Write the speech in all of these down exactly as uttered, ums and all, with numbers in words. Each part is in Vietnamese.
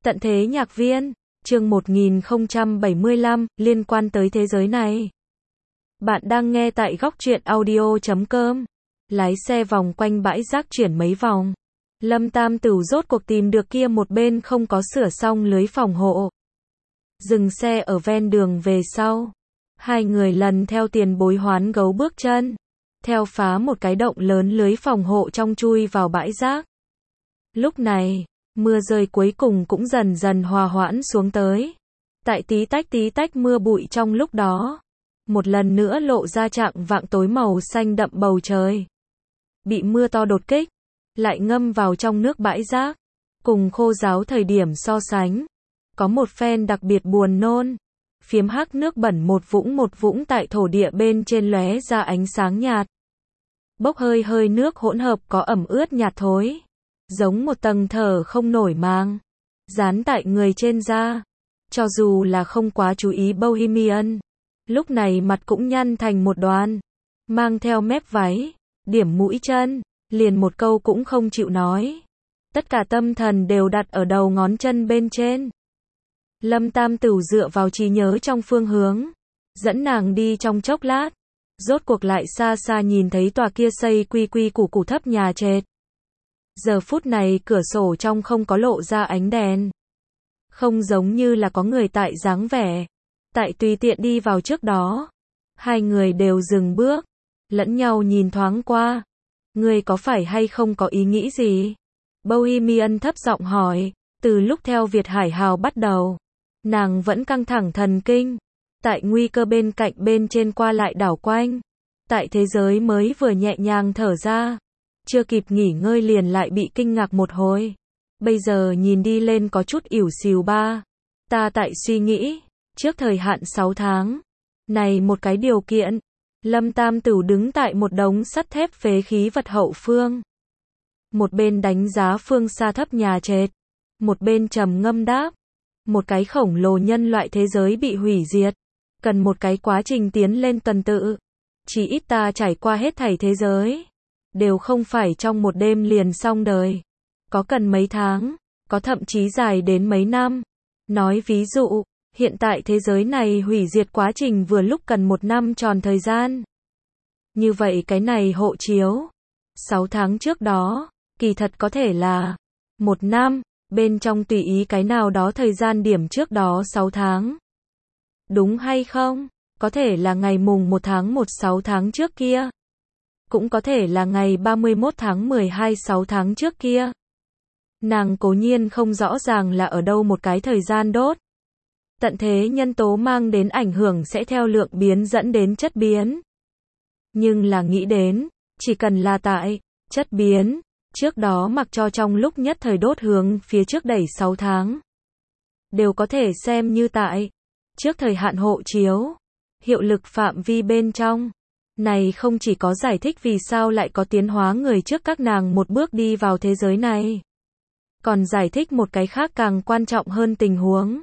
Tận thế nhạc viên, chương một nghìn không trăm bảy mươi lăm, liên quan tới thế giới này. Bạn đang nghe tại góc truyện audio chấm com. Lái xe vòng quanh bãi rác chuyển mấy vòng. Lâm Tam Tửu rốt cuộc tìm được kia một bên không có sửa xong lưới phòng hộ. Dừng xe ở ven đường về sau. Hai người lần theo tiền bối hoán gấu bước chân. Theo phá một cái động lớn lưới phòng hộ trong chui vào bãi rác. Lúc này, mưa rơi cuối cùng cũng dần dần hòa hoãn xuống tới. Tại tí tách tí tách mưa bụi trong lúc đó. Một lần nữa lộ ra trạng vạng tối màu xanh đậm bầu trời. Bị mưa to đột kích, lại ngâm vào trong nước bãi rác. Cùng khô ráo thời điểm so sánh. Có một phen đặc biệt buồn nôn. Phiếm hắc nước bẩn một vũng một vũng tại thổ địa bên trên lóe ra ánh sáng nhạt. Bốc hơi hơi nước hỗn hợp có ẩm ướt nhạt thối. Giống một tầng thở không nổi màng. Dán tại người trên da. Cho dù là không quá chú ý Bohemian. Lúc này mặt cũng nhăn thành một đoàn. Mang theo mép váy. Điểm mũi chân. Liền một câu cũng không chịu nói. Tất cả tâm thần đều đặt ở đầu ngón chân bên trên. Lâm Tam Tửu dựa vào trí nhớ trong phương hướng. Dẫn nàng đi trong chốc lát. Rốt cuộc lại xa xa nhìn thấy tòa kia xây quy quy củ củ thấp nhà trệt. Giờ phút này cửa sổ trong không có lộ ra ánh đèn. Không giống như là có người tại dáng vẻ. Tại tùy tiện đi vào trước đó. Hai người đều dừng bước. Lẫn nhau nhìn thoáng qua. Người có phải hay không có ý nghĩ gì? Bohemian thấp giọng hỏi. Từ lúc theo Việt Hải Hào bắt đầu. Nàng vẫn căng thẳng thần kinh. Tại nguy cơ bên cạnh bên trên qua lại đảo quanh. Tại thế giới mới vừa nhẹ nhàng thở ra. Chưa kịp nghỉ ngơi liền lại bị kinh ngạc một hồi. Bây giờ nhìn đi lên có chút ỉu xìu ba. Ta tại suy nghĩ. Trước thời hạn sáu tháng. Này một cái điều kiện. Lâm Tam Tửu đứng tại một đống sắt thép phế khí vật hậu phương. Một bên đánh giá phương xa thấp nhà trệt. Một bên trầm ngâm đáp. Một cái khổng lồ nhân loại thế giới bị hủy diệt. Cần một cái quá trình tiến lên tuần tự. Chỉ ít ta trải qua hết thảy thế giới. Đều không phải trong một đêm liền xong đời. Có cần mấy tháng. Có thậm chí dài đến mấy năm. Nói ví dụ. Hiện tại thế giới này hủy diệt quá trình vừa lúc cần một năm tròn thời gian. Như vậy cái này hộ chiếu. Sáu tháng trước đó. Kỳ thật có thể là. Một năm. Bên trong tùy ý cái nào đó thời gian điểm trước đó sáu tháng. Đúng hay không? Có thể là ngày mùng một tháng một sáu tháng trước kia. Cũng có thể là ngày ba mươi mốt tháng mười hai sáu tháng trước kia. Nàng cố nhiên không rõ ràng là ở đâu một cái thời gian đốt. Tận thế nhân tố mang đến ảnh hưởng sẽ theo lượng biến dẫn đến chất biến. Nhưng là nghĩ đến, chỉ cần là tại, chất biến, trước đó mặc cho trong lúc nhất thời đốt hướng phía trước đẩy sáu tháng. Đều có thể xem như tại, trước thời hạn hộ chiếu, hiệu lực phạm vi bên trong. Này không chỉ có giải thích vì sao lại có tiến hóa người trước các nàng một bước đi vào thế giới này. Còn giải thích một cái khác càng quan trọng hơn tình huống.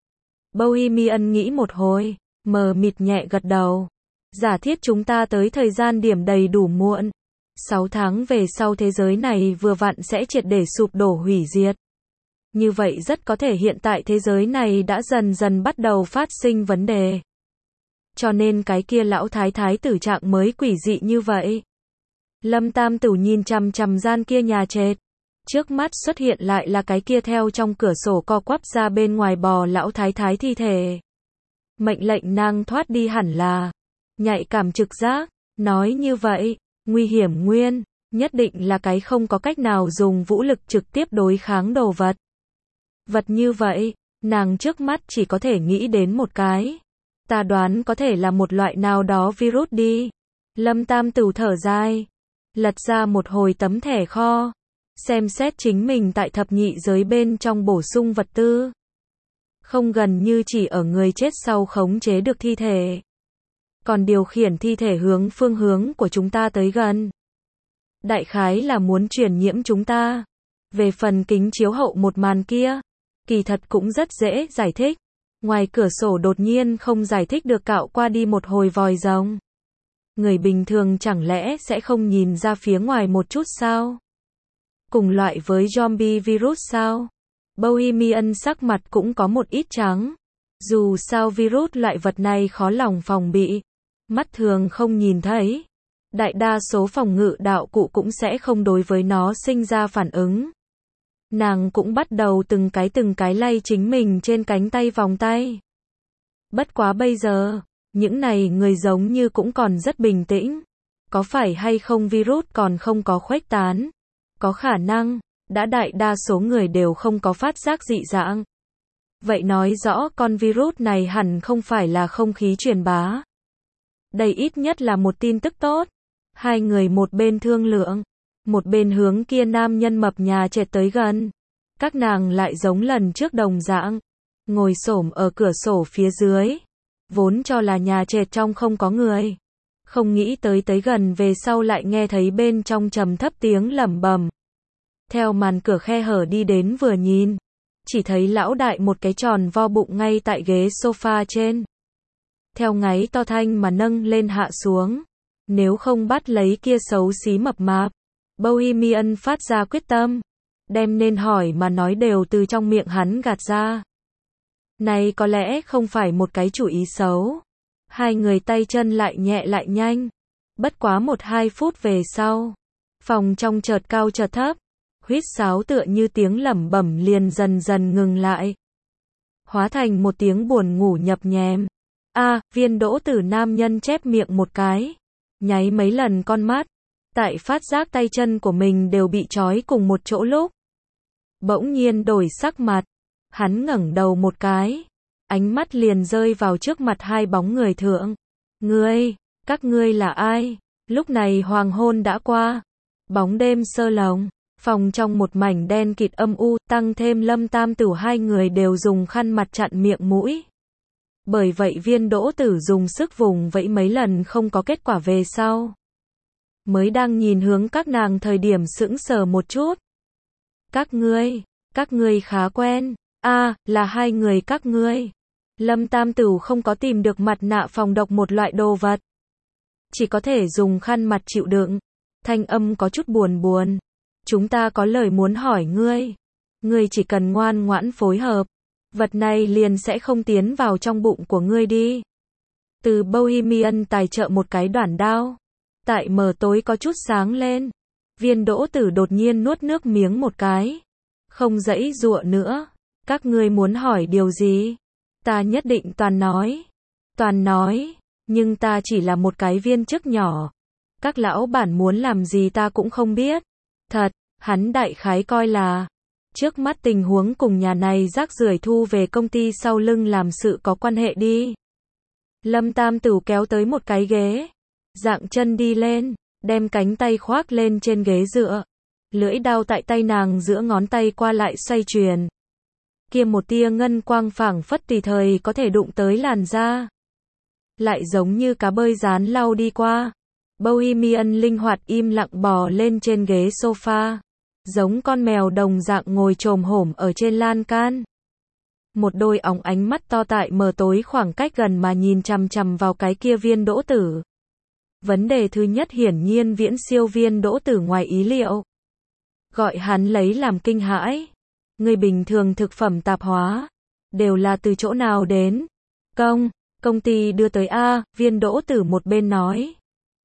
Bohemian nghĩ một hồi, mờ mịt nhẹ gật đầu. Giả thiết chúng ta tới thời gian điểm đầy đủ muộn. Sáu tháng về sau thế giới này vừa vặn sẽ triệt để sụp đổ hủy diệt. Như vậy rất có thể hiện tại thế giới này đã dần dần bắt đầu phát sinh vấn đề. Cho nên cái kia lão thái thái tử trạng mới quỷ dị như vậy. Lâm Tam Tửu nhìn chằm chằm gian kia nhà trệt. Trước mắt xuất hiện lại là cái kia theo trong cửa sổ co quắp ra bên ngoài bò lão thái thái thi thể. Mệnh lệnh nàng thoát đi hẳn là. Nhạy cảm trực giác. Nói như vậy, nguy hiểm nguyên. Nhất định là cái không có cách nào dùng vũ lực trực tiếp đối kháng đồ vật. Vật như vậy, nàng trước mắt chỉ có thể nghĩ đến một cái. Ta đoán có thể là một loại nào đó virus đi. Lâm Tam Tửu thở dài. Lật ra một hồi tấm thẻ kho. Xem xét chính mình tại thập nhị giới bên trong bổ sung vật tư. Không gần như chỉ ở người chết sau khống chế được thi thể. Còn điều khiển thi thể hướng phương hướng của chúng ta tới gần. Đại khái là muốn truyền nhiễm chúng ta. Về phần kính chiếu hậu một màn kia. Kỳ thật cũng rất dễ giải thích. Ngoài cửa sổ đột nhiên không giải thích được cạo qua đi một hồi vòi rồng. Người bình thường chẳng lẽ sẽ không nhìn ra phía ngoài một chút sao? Cùng loại với zombie virus sao? Bohemian sắc mặt cũng có một ít trắng. Dù sao virus loại vật này khó lòng phòng bị. Mắt thường không nhìn thấy. Đại đa số phòng ngự đạo cụ cũng sẽ không đối với nó sinh ra phản ứng. Nàng cũng bắt đầu từng cái từng cái lay chính mình trên cánh tay vòng tay. Bất quá bây giờ, những này người giống như cũng còn rất bình tĩnh. Có phải hay không virus còn không có khuếch tán? Có khả năng, đã đại đa số người đều không có phát giác dị dạng. Vậy nói rõ con virus này hẳn không phải là không khí truyền bá. Đây ít nhất là một tin tức tốt. Hai người một bên thương lượng, một bên hướng kia nam nhân mập nhà trệt tới gần. Các nàng lại giống lần trước đồng dạng, ngồi xổm ở cửa sổ phía dưới. Vốn cho là nhà trệt trong không có người. Không nghĩ tới tới gần về sau lại nghe thấy bên trong trầm thấp tiếng lẩm bẩm. Theo màn cửa khe hở đi đến vừa nhìn, chỉ thấy lão đại một cái tròn vo bụng ngay tại ghế sofa trên. Theo ngáy to thanh mà nâng lên hạ xuống. Nếu không bắt lấy kia xấu xí mập mạp. Bohemian phát ra quyết tâm. Đem nên hỏi mà nói đều từ trong miệng hắn gạt ra. Này có lẽ không phải một cái chủ ý xấu. Hai người tay chân lại nhẹ lại nhanh. Bất quá một hai phút về sau. Phòng trong chợt cao chợt thấp. Huýt sáo tựa như tiếng lẩm bẩm liền dần dần ngừng lại. Hóa thành một tiếng buồn ngủ nhập nhèm. A, Viên Đỗ Tử nam nhân chép miệng một cái. Nháy mấy lần con mắt. Tại phát giác tay chân của mình đều bị trói cùng một chỗ lúc. Bỗng nhiên đổi sắc mặt. Hắn ngẩng đầu một cái. Ánh mắt liền rơi vào trước mặt hai bóng người thượng. Ngươi, các ngươi là ai? Lúc này hoàng hôn đã qua. Bóng đêm sơ lồng. Phòng trong một mảnh đen kịt âm u, tăng thêm Lâm Tam Tửu hai người đều dùng khăn mặt chặn miệng mũi. Bởi vậy Viên Đỗ Tử dùng sức vùng vẫy mấy lần không có kết quả về sau. Mới đang nhìn hướng các nàng thời điểm sững sờ một chút. Các ngươi, các ngươi khá quen. A, là hai người các ngươi. Lâm Tam Tửu không có tìm được mặt nạ phòng độc một loại đồ vật. Chỉ có thể dùng khăn mặt chịu đựng. Thanh âm có chút buồn buồn. Chúng ta có lời muốn hỏi ngươi. Ngươi chỉ cần ngoan ngoãn phối hợp. Vật này liền sẽ không tiến vào trong bụng của ngươi đi. Từ Bohemian tài trợ một cái đoản đao. Tại mờ tối có chút sáng lên. Viên Đỗ Tử đột nhiên nuốt nước miếng một cái. Không dãy dụa nữa. Các ngươi muốn hỏi điều gì? Ta nhất định toàn nói. Toàn nói. Nhưng ta chỉ là một cái viên chức nhỏ. Các lão bản muốn làm gì ta cũng không biết. Thật, hắn đại khái coi là. Trước mắt tình huống cùng nhà này rác rưởi thu về công ty sau lưng làm sự có quan hệ đi. Lâm Tam Tửu kéo tới một cái ghế. Dạng chân đi lên. Đem cánh tay khoác lên trên ghế dựa. Lưỡi đao tại tay nàng giữa ngón tay qua lại xoay chuyển. Kia một tia ngân quang phảng phất tùy thời có thể đụng tới làn da. Lại giống như cá bơi rán lau đi qua. Bohemian linh hoạt im lặng bò lên trên ghế sofa. Giống con mèo đồng dạng ngồi chồm hổm ở trên lan can. Một đôi óng ánh mắt to tại mờ tối khoảng cách gần mà nhìn chằm chằm vào cái kia Viên Đỗ Tử. Vấn đề thứ nhất hiển nhiên viễn siêu Viên Đỗ Tử ngoài ý liệu. Gọi hắn lấy làm kinh hãi. Người bình thường thực phẩm tạp hóa. Đều là từ chỗ nào đến? Công, công ty đưa tới A, Viên Đỗ Tử một bên nói.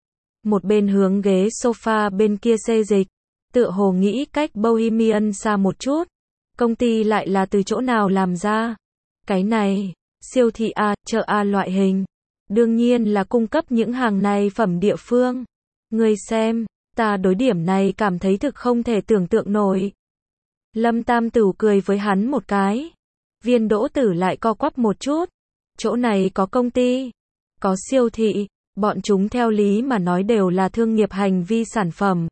Một bên hướng ghế sofa bên kia xê dịch. Tựa hồ nghĩ cách Bohemian xa một chút. Công ty lại là từ chỗ nào làm ra? Cái này, siêu thị A, chợ A loại hình. Đương nhiên là cung cấp những hàng này phẩm địa phương. Ngươi xem, ta đối điểm này cảm thấy thực không thể tưởng tượng nổi. Lâm Tam Tửu cười với hắn một cái. Viên Đỗ Tử lại co quắp một chút. Chỗ này có công ty, có siêu thị, bọn chúng theo lý mà nói đều là thương nghiệp hành vi sản phẩm.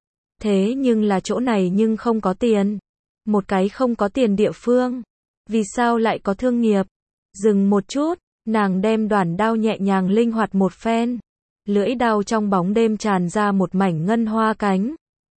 Thế nhưng là chỗ này nhưng không có tiền. Một cái không có tiền địa phương. Vì sao lại có thương nghiệp? Dừng một chút, nàng đem đoản đao nhẹ nhàng linh hoạt một phen. Lưỡi đao trong bóng đêm tràn ra một mảnh ngân hoa cánh.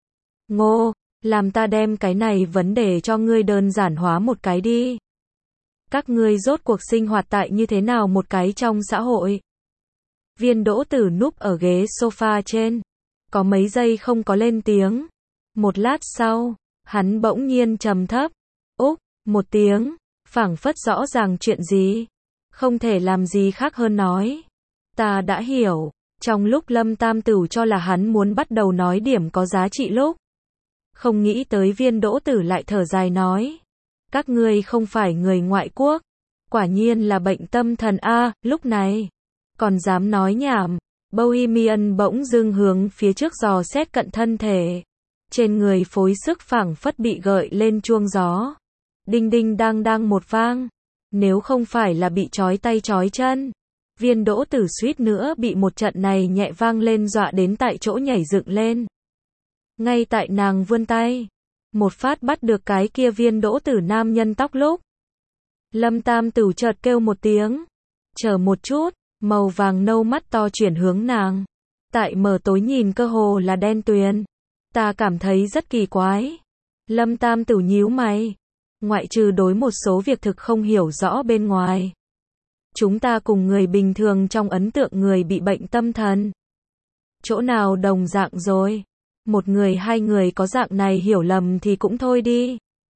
Ngô, làm ta đem cái này vấn đề cho ngươi đơn giản hóa một cái đi. Các ngươi rốt cuộc sinh hoạt tại như thế nào một cái trong xã hội? Viên Đỗ Tử núp ở ghế sofa trên. Có mấy giây không có lên tiếng. Một lát sau, hắn bỗng nhiên trầm thấp. Úc, một tiếng, phảng phất rõ ràng chuyện gì. Không thể làm gì khác hơn nói. Ta đã hiểu. Trong lúc Lâm Tam Tửu cho là hắn muốn bắt đầu nói điểm có giá trị lúc. Không nghĩ tới Viên Đỗ Tử lại thở dài nói. Các ngươi không phải người ngoại quốc. Quả nhiên là bệnh tâm thần a, lúc này. Còn dám nói nhảm. Bohemian bỗng dưng hướng phía trước dò xét cận thân thể. Trên người phối sức phảng phất bị gợi lên chuông gió. Đinh đinh đang đang một vang. Nếu không phải là bị trói tay trói chân. Viên Đỗ Tử suýt nữa bị một trận này nhẹ vang lên dọa đến tại chỗ nhảy dựng lên. Ngay tại nàng vươn tay. Một phát bắt được cái kia Viên Đỗ Tử nam nhân tóc lúc. Lâm Tam Tửu chợt kêu một tiếng. Chờ một chút, màu vàng nâu mắt to chuyển hướng nàng. Tại mờ tối nhìn cơ hồ là đen tuyền. Ta cảm thấy rất kỳ quái. Lâm Tam Tửu nhíu mày. Ngoại trừ đối một số việc thực không hiểu rõ bên ngoài. Chúng ta cùng người bình thường trong ấn tượng người bị bệnh tâm thần. Chỗ nào đồng dạng rồi. Một người hai người có dạng này hiểu lầm thì cũng thôi đi.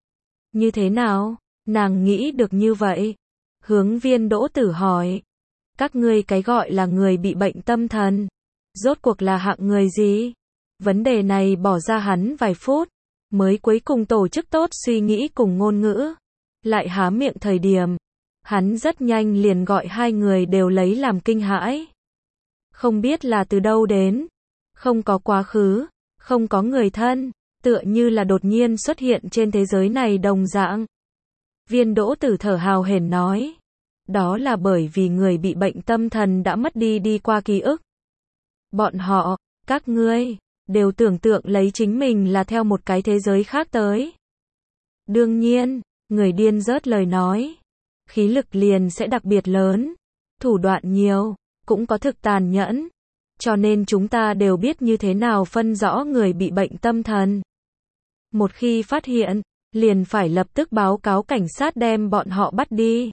Như thế nào? Nàng nghĩ được như vậy. Hướng Viên Đỗ Tử hỏi. Các ngươi cái gọi là người bị bệnh tâm thần. Rốt cuộc là hạng người gì? Vấn đề này bỏ ra hắn vài phút. Mới cuối cùng tổ chức tốt suy nghĩ cùng ngôn ngữ. Lại há miệng thời điểm. Hắn rất nhanh liền gọi hai người đều lấy làm kinh hãi. Không biết là từ đâu đến. Không có quá khứ. Không có người thân. Tựa như là đột nhiên xuất hiện trên thế giới này đồng dạng. Viên Đỗ Tử thở hào hển nói. Đó là bởi vì người bị bệnh tâm thần đã mất đi đi qua ký ức. Bọn họ, các ngươi, đều tưởng tượng lấy chính mình là theo một cái thế giới khác tới. Đương nhiên, người điên rớt lời nói. Khí lực liền sẽ đặc biệt lớn. Thủ đoạn nhiều, cũng có thực tàn nhẫn. Cho nên chúng ta đều biết như thế nào phân rõ người bị bệnh tâm thần. Một khi phát hiện, liền phải lập tức báo cáo cảnh sát đem bọn họ bắt đi.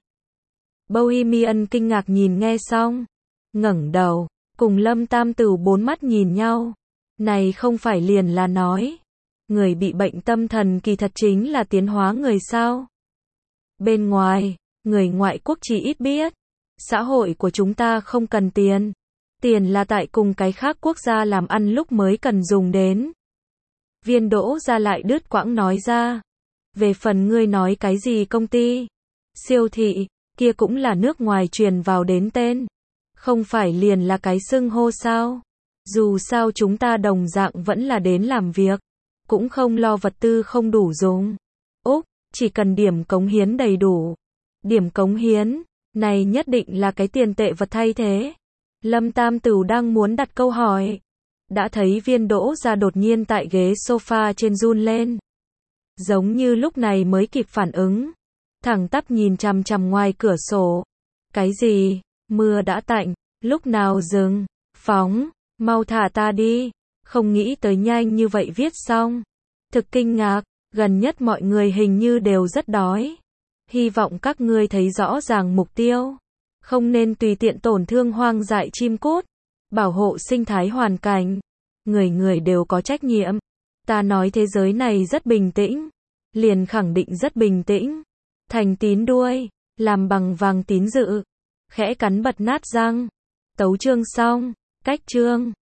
Bohemian kinh ngạc nhìn nghe xong. Ngẩng đầu, cùng Lâm Tam Tửu bốn mắt nhìn nhau. Này không phải liền là nói. Người bị bệnh tâm thần kỳ thật chính là tiến hóa người sao? Bên ngoài, người ngoại quốc chỉ ít biết. Xã hội của chúng ta không cần tiền. Tiền là tại cùng cái khác quốc gia làm ăn lúc mới cần dùng đến. Viên Đỗ ra lại đứt quãng nói ra. Về phần ngươi nói cái gì công ty, siêu thị, kia cũng là nước ngoài truyền vào đến tên. Không phải liền là cái xưng hô sao? Dù sao chúng ta đồng dạng vẫn là đến làm việc. Cũng không lo vật tư không đủ dùng. Úc, chỉ cần điểm cống hiến đầy đủ. Điểm cống hiến, này nhất định là cái tiền tệ vật thay thế. Lâm Tam Tửu đang muốn đặt câu hỏi. Đã thấy Viên Đỗ ra đột nhiên tại ghế sofa trên run lên. Giống như lúc này mới kịp phản ứng. Thẳng tắp nhìn chằm chằm ngoài cửa sổ. Cái gì? Mưa đã tạnh, lúc nào dừng? Phóng, mau thả ta đi. Không nghĩ tới nhanh như vậy viết xong. Thực kinh ngạc, gần nhất mọi người hình như đều rất đói. Hy vọng các ngươi thấy rõ ràng mục tiêu. Không nên tùy tiện tổn thương hoang dại chim cút. Bảo hộ sinh thái hoàn cảnh. Người người đều có trách nhiệm. Ta nói thế giới này rất bình tĩnh. Liền khẳng định rất bình tĩnh. Thành tín đuôi, làm bằng vàng tín dự. Khẽ cắn bật nát răng. Tấu chương xong, cách chương.